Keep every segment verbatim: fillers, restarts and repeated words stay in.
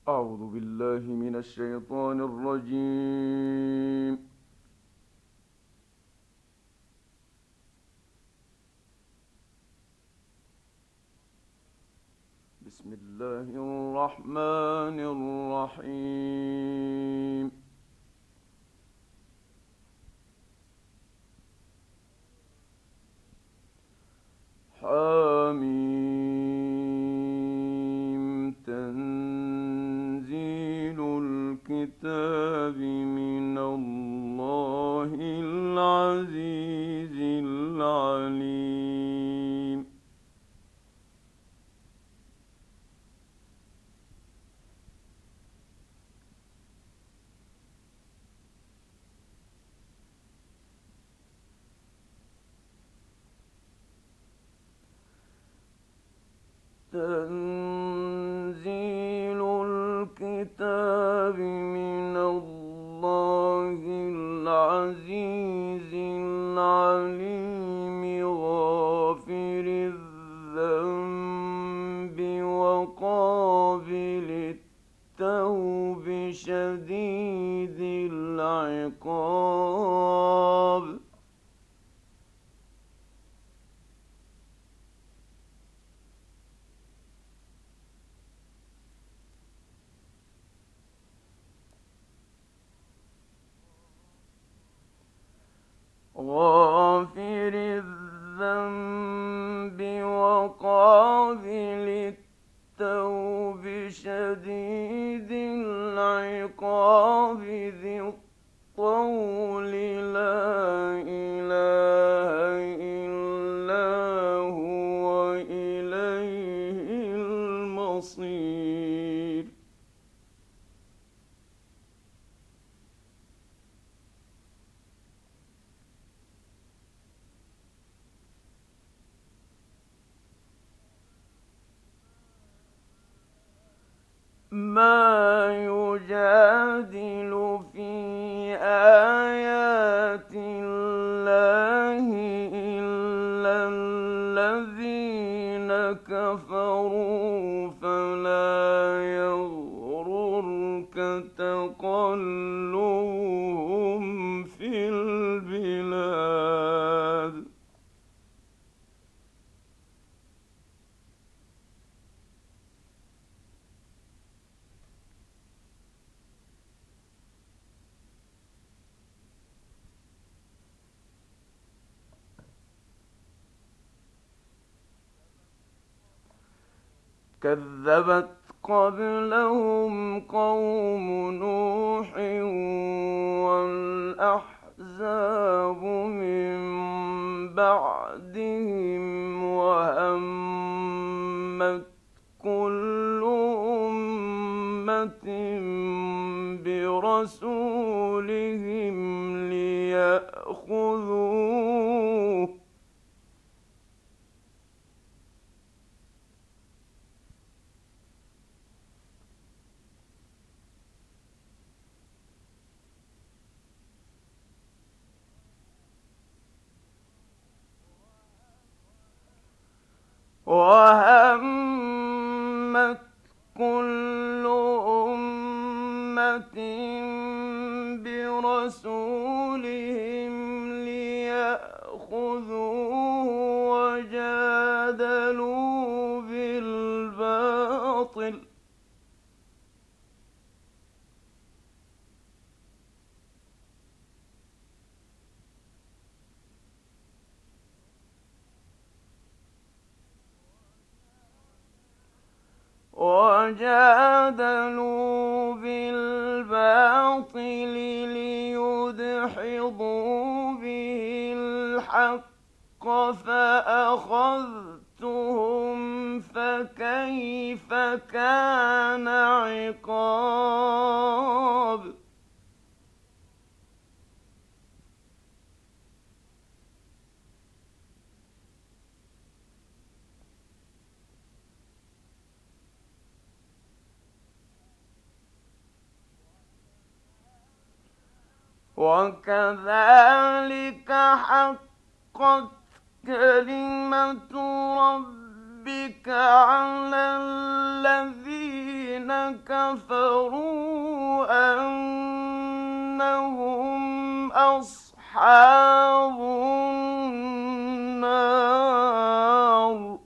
أعوذ بالله من الشيطان الرجيم. بسم الله الرحمن الرحيم. حميم تنزيل الكتاب من الله العزيز العليم. تنزيل الكتاب من الله العزيز العليم غافر الذنب وقابل التوب شديد العقاب. غافر الذنب وقابل التوب شديد العقاب ذي الطول لا إله إلا هو إليه المصير. ما يجادل في آيات الله إلا الذين كفروا فلا يغررك تقلبهم في البلاد. كذبت قبلهم قوم نوح والأحزاب من بعدهم وهمت كل أمة برسولهم ليأخذوه وهمت كل أمة برسولهم ليأخذوه وجادلوا بالباطل وجادلوا بالباطل ليدحضوا به الحق فأخذتهم فكيف كان عقاب. وكذلك حقت كلمة ربك على الذين كفروا أنهم أصحاب النار.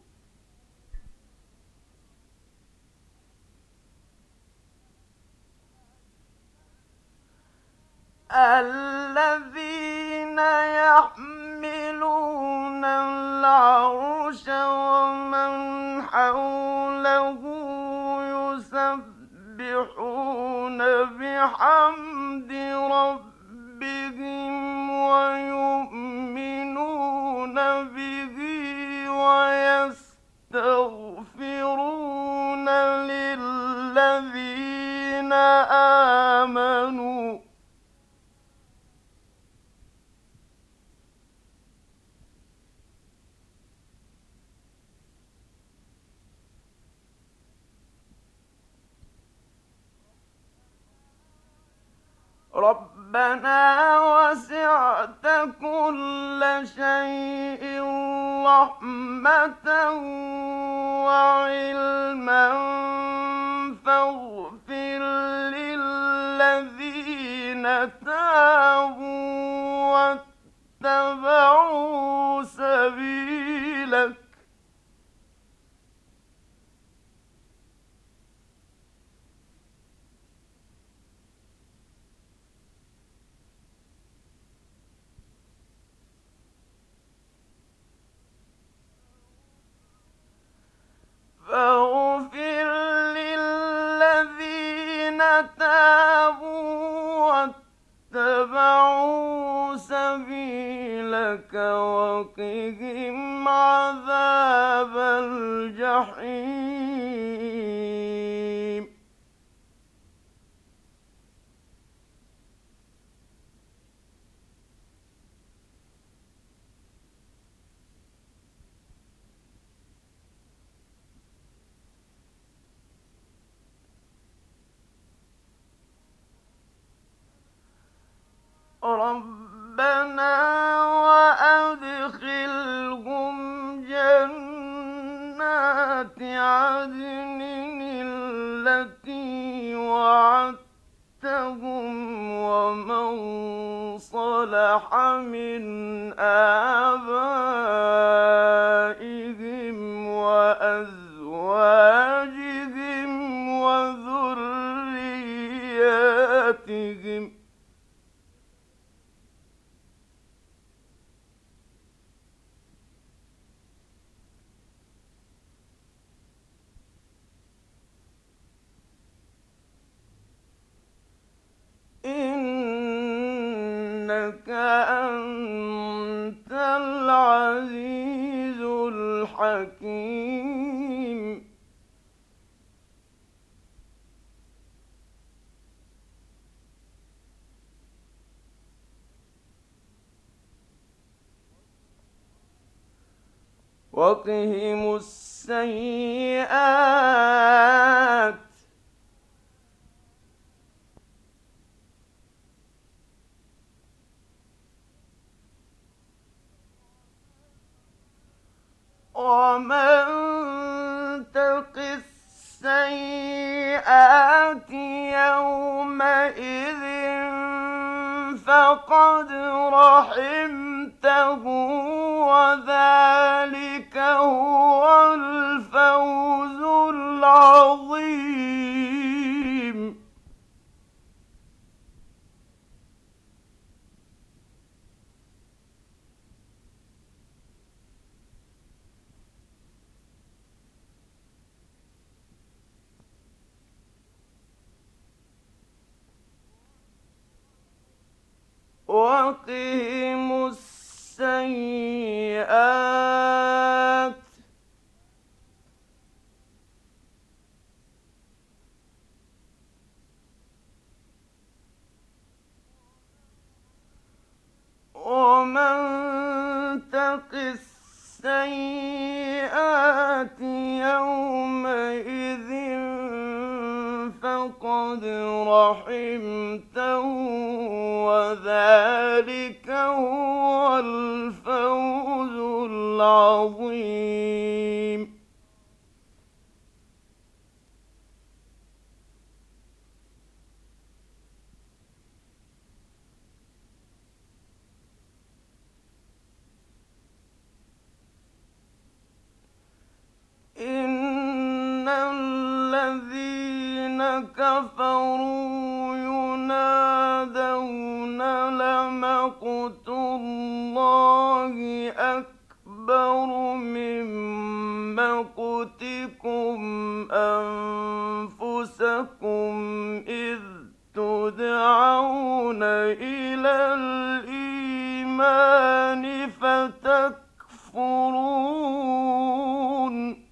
الذين يحملون العرش ومن حوله يسبحون بحمد ربهم ويؤمنون به ويستغفرون للذين آمنوا ربنا وسعت كل شيء رحمة وعلما فاغفر للذين تابوا واتبعوا سبيلك. فاغفر للذين تابوا واتبعوا سبيلك وقهم عذاب الجحيم. ربنا وأدخلهم جنات عدن التي وعدتهم ومن صلح من آبائهم وأزواجهم وذرياتهم إنك أنت العزيز الحكيم. وقهم السيئات ومن تق السيئات يومئذ فقد رحمته وذلك هو الفوز العظيم. وقهم السيئات ومن تق السيئات يومئذ فقد رحمته وذلك هو الفوز العظيم. الذين كفروا ينادون لمقت الله أكبر من مقتكم أنفسكم إذ تدعون إلى الإيمان فتكفرون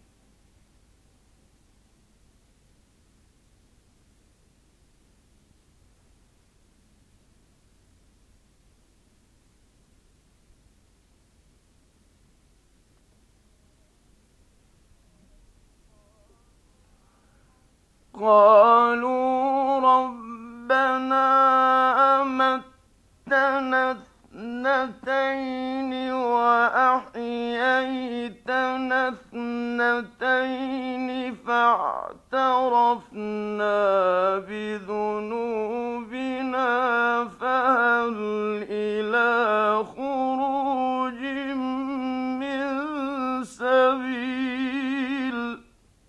قالوا ربنا أمتنا اثنتين وأحييتنا اثنتين فاعترفنا بذنوبنا فهل إلى خروج من سبيل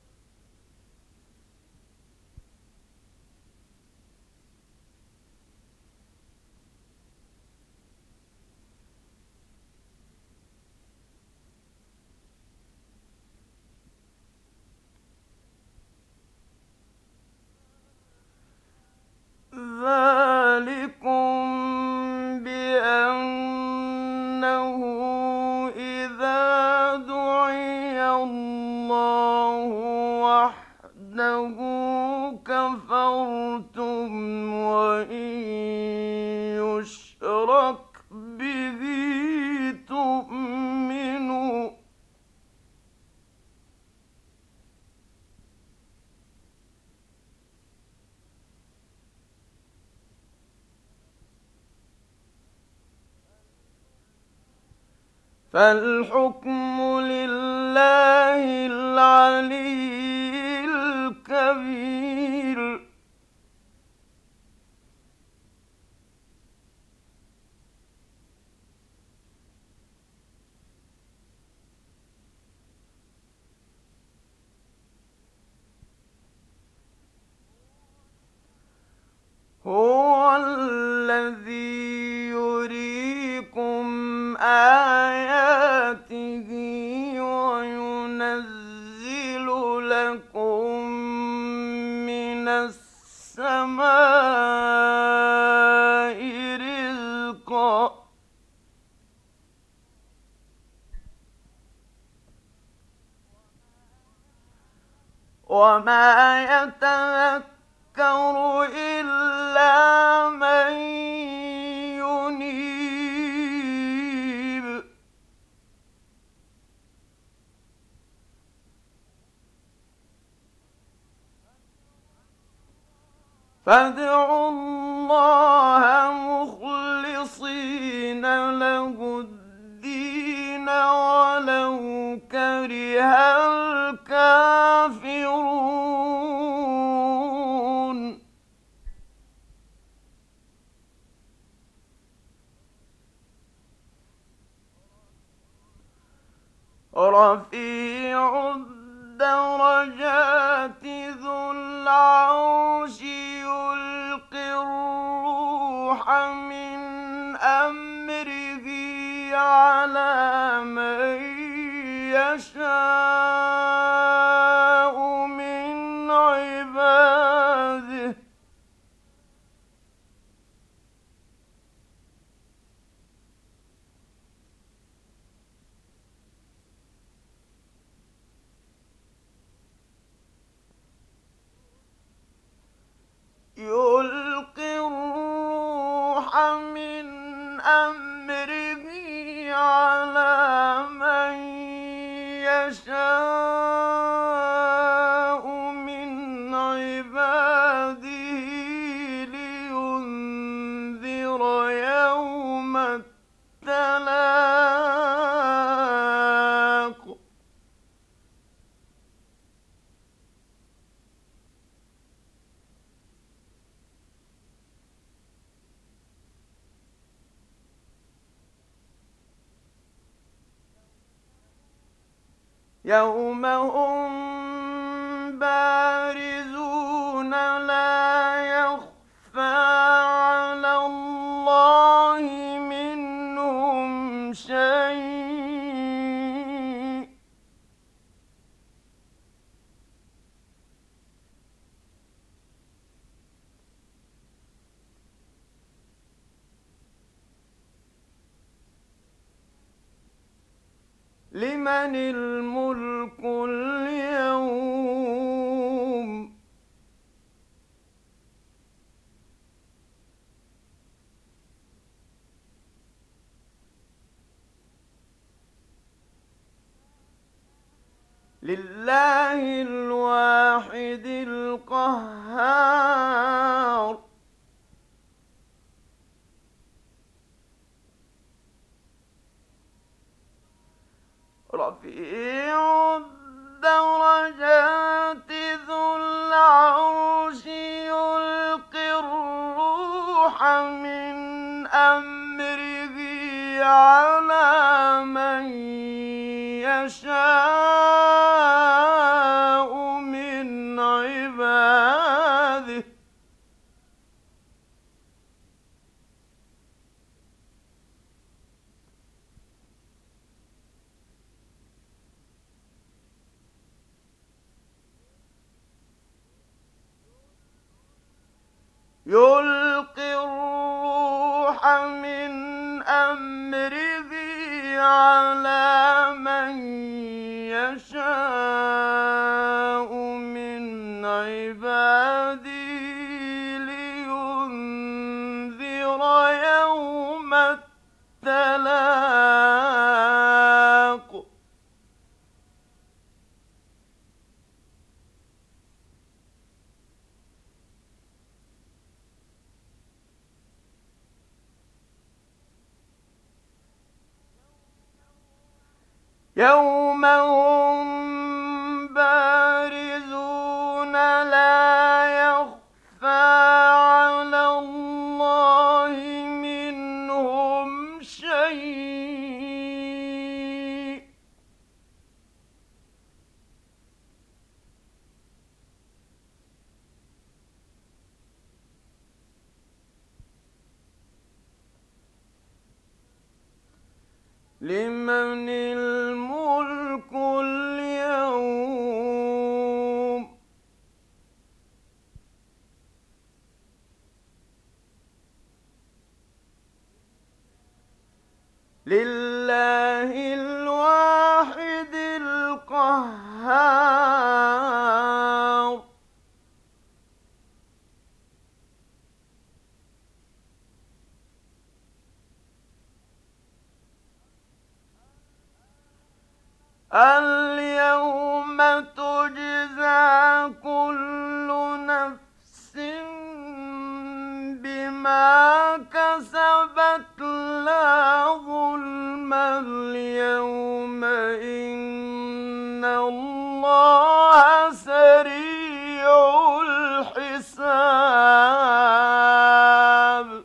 ذلكم بأنه إذا دعي الله وحده كفرتم وإن يشرك به تؤمنوا فالحكم لله العلي الكبير هو الذي يريكم آياته وينزل لكم من السماء رزقا وما يتذكر إلا من ينيب فادعوا الله مخلصين له الدين ولو كره الكافرون رفيع الدرجات ذو العرش يلقي الروح من أمره على من يشاء من عباده يلقي الروح من أمره على من يشاء من عباده لينذر يوم التلاق يوم هم بارزون لمن الملك اليوم؟ لله الواحد القهار. رفيع الدرجات ذو العرش يلقي الروح من أمره على من يشاء من عباده. يلقي الروح من أمره على من يشاء من عباده لينذر يوم التلاق. يوم هم بارزون لا يخفى على الله منهم شيء. لمن الملك اليوم؟ لله الواحد القهار. اليوم تجزى كل نفس بما كسبت لا ظلم اليوم إن الله سريع الحساب.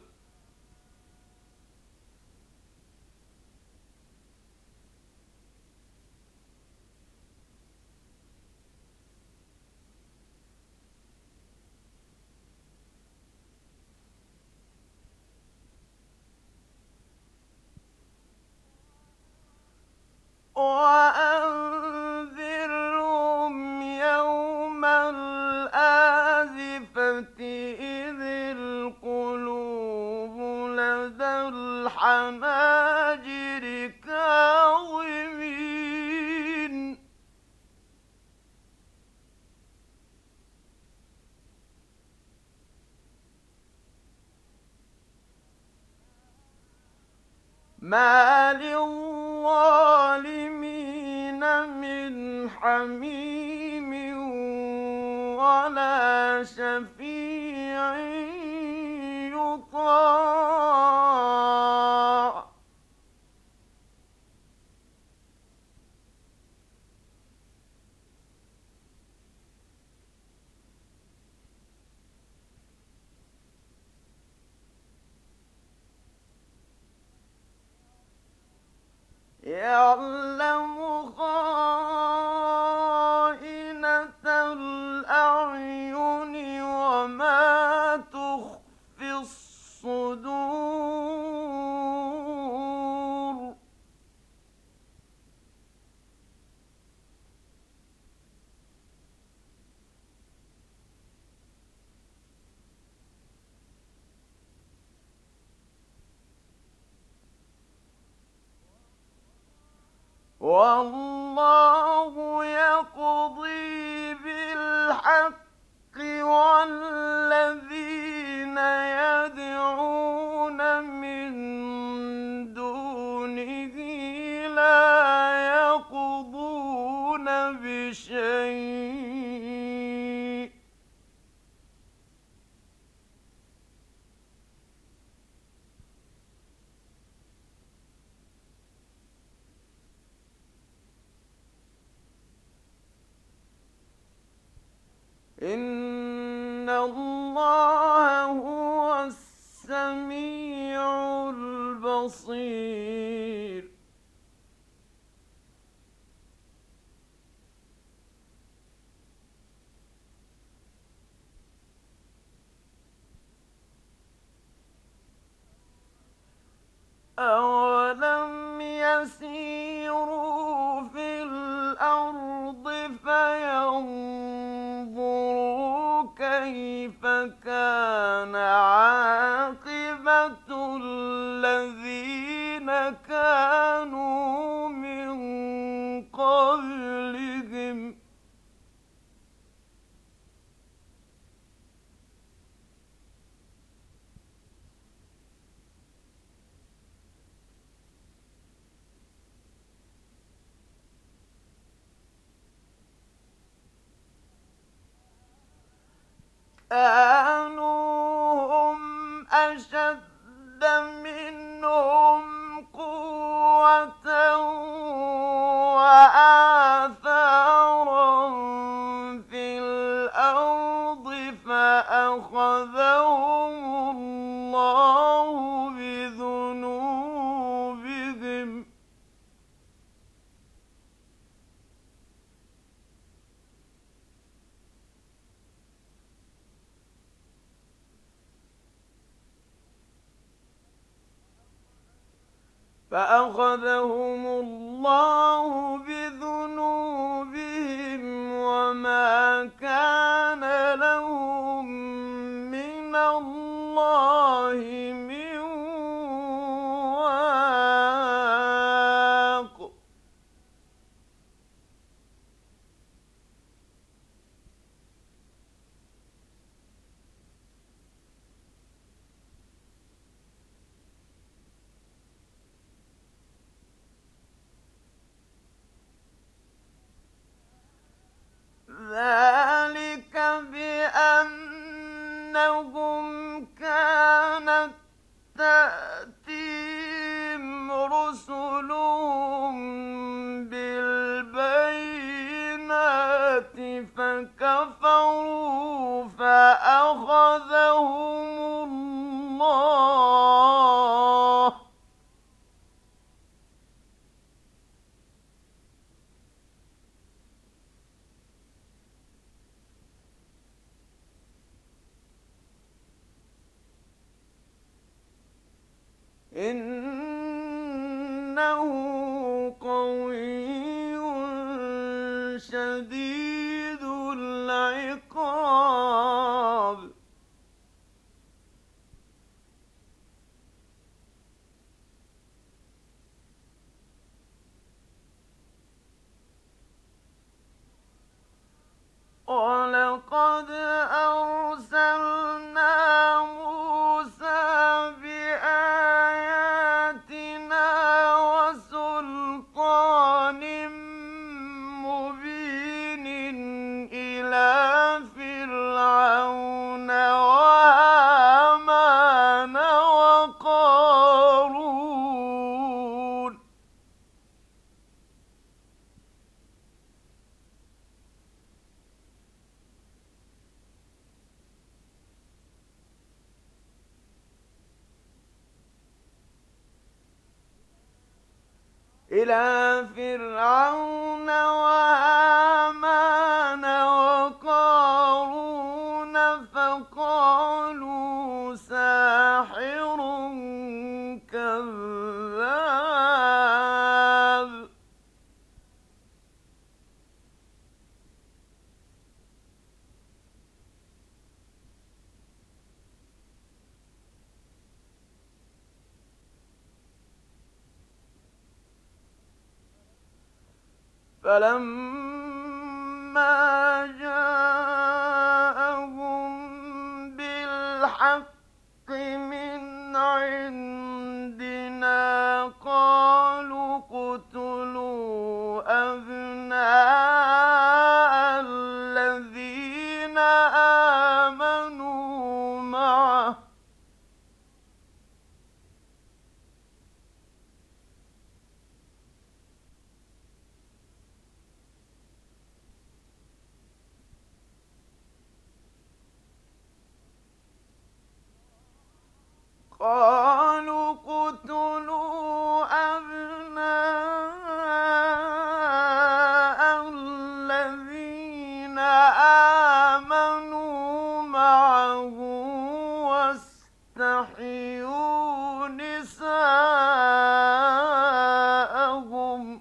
وأنذرهم يوم الآزفة إذ القلوب لدى الحناجر كاظمين. ما للظالمين من حميم ولا شفيع يطاع. يعلم خائنة الأعين وما تخفي الصدور. والله يقضي بالحق والذين يدعون من دونه لا يقضون بشيء إن الله هو السميع البصير أولم يسيروا في الأرض فينظروا كيف كان عاقبة الذين كانوا من قبلهم كانوا هم أشد منهم قوة وآثارا في الأرض فأخذهم الله بذنوبهم فأخذهم الله بذنوبهم وما كان لهم من الله من واق ذلك بأنهم كانت تأتيهم رسلهم بالبينات فكفروا فأخذهم الله إنه قوي شديد العقاب ولقد أرسلنا موسى بآياتنا وسلطان مبين إلى فرعون وهامان وقارون إلى فرعون وهامان وقارون فقالوا ساحر كذاب فلما جاءهم بالحق من عندنا قالوا اقتلوا أبناء الذين آمنوا معه قالوا اقتلوا أبناء الذين آمنوا معه واستحيوا نساءهم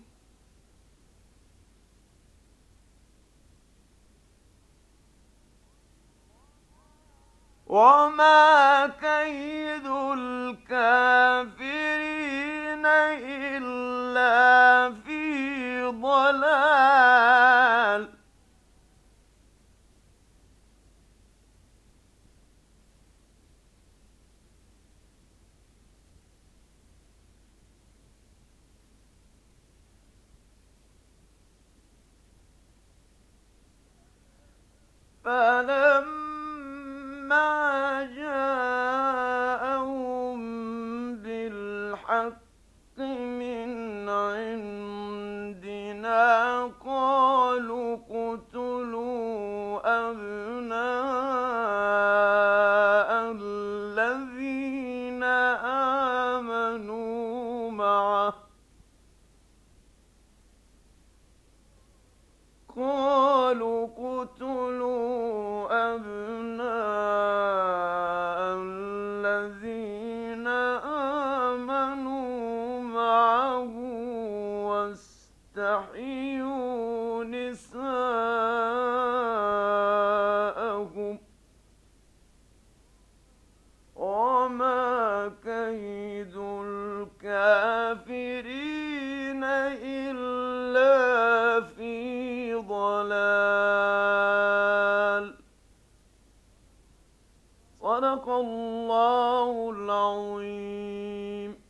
وما كيد الكافرين إلا في ضلال فلما جاءهم بالحق من عندنا قالوا اقتلوا أبناء الذين آمنوا معه قالوا اقتلوا أبناء الذين آمنوا معه واستحيوا نساءهم وما كيد الكافرين إلا في ضلال صدق الله العظيم.